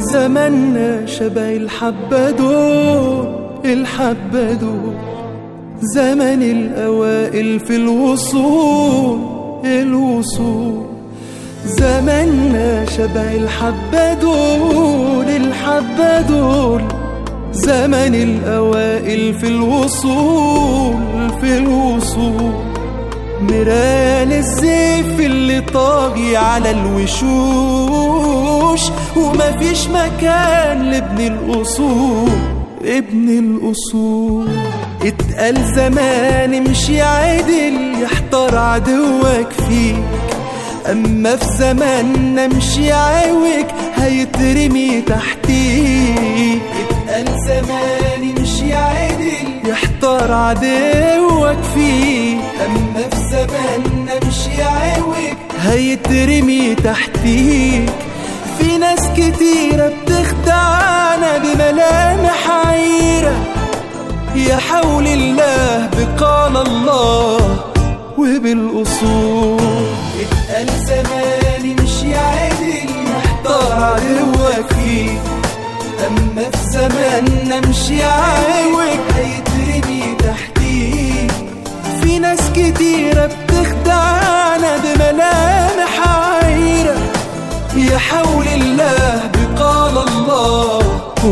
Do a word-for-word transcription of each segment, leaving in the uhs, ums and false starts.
زماننا شبه الحبة دول الحبة دول، زمن الأوائل في الوصول الوصول. زماننا شبه الحبة دول الحبة دول، زمن الأوائل في الوصول في الوصول. نيران الزيف اللي طاغي على الوشوش، ومفيش مكان لابن الأصول ابن الأصول. اتقال زمان امشي عدل يحتار عدوك فيك، أما في زماننا امشي عوج هيترمي تحتيك. اتقال زمان امشي عدل يحتار عدوك فيك، أما في زماننا امشي عوج هيترمي تحتيك. في ناس كتيرة بتخدعنا بملامح عيرة، يا حول الله بقال الله وبالأصول. اتقال زمان امشي عدل يحتار عدوك فيك، أما في زماننا امشي عوج هيترمي تحتيك. في ناس كتيرة بتخدعنا بملامح عيرة، يا حول الله بقال الله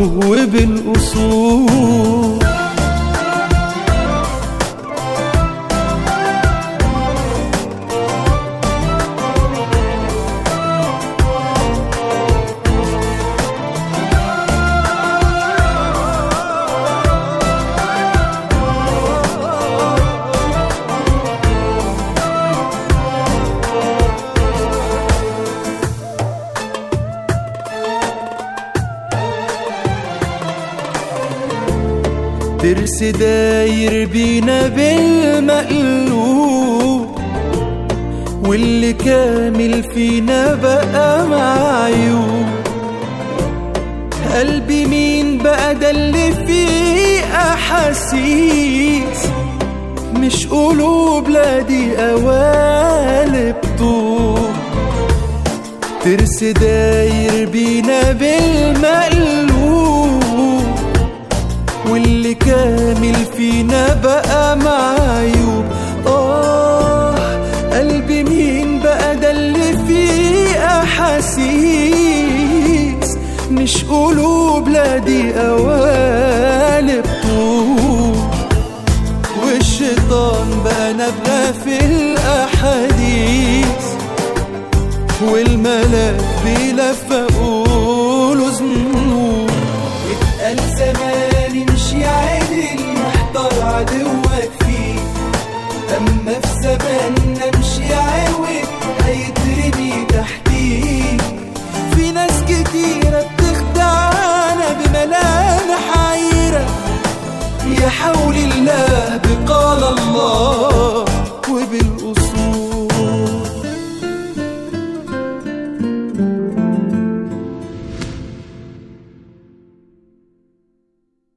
وبالأصول. ترس داير بينا بالمقلوب، واللي كامل فينا بقى معيوب. قلبي مين بقى ده اللي فيه أحاسيس، مش قلوب لا دي قوالب طوب. ترس داير بينا بالمقلوب، واللي كامل فينا بقى معيوب. آه قلبي مين بقى ده اللي فيه أحاسيس، مش قلوب لا دي قوالب طوب. والشيطان بقى نبغى في الأحاديث، والملاك بيلفقوا له ذنوب. اتقال زمان امشي عدل يحتار عدوك فيك، أما في زمان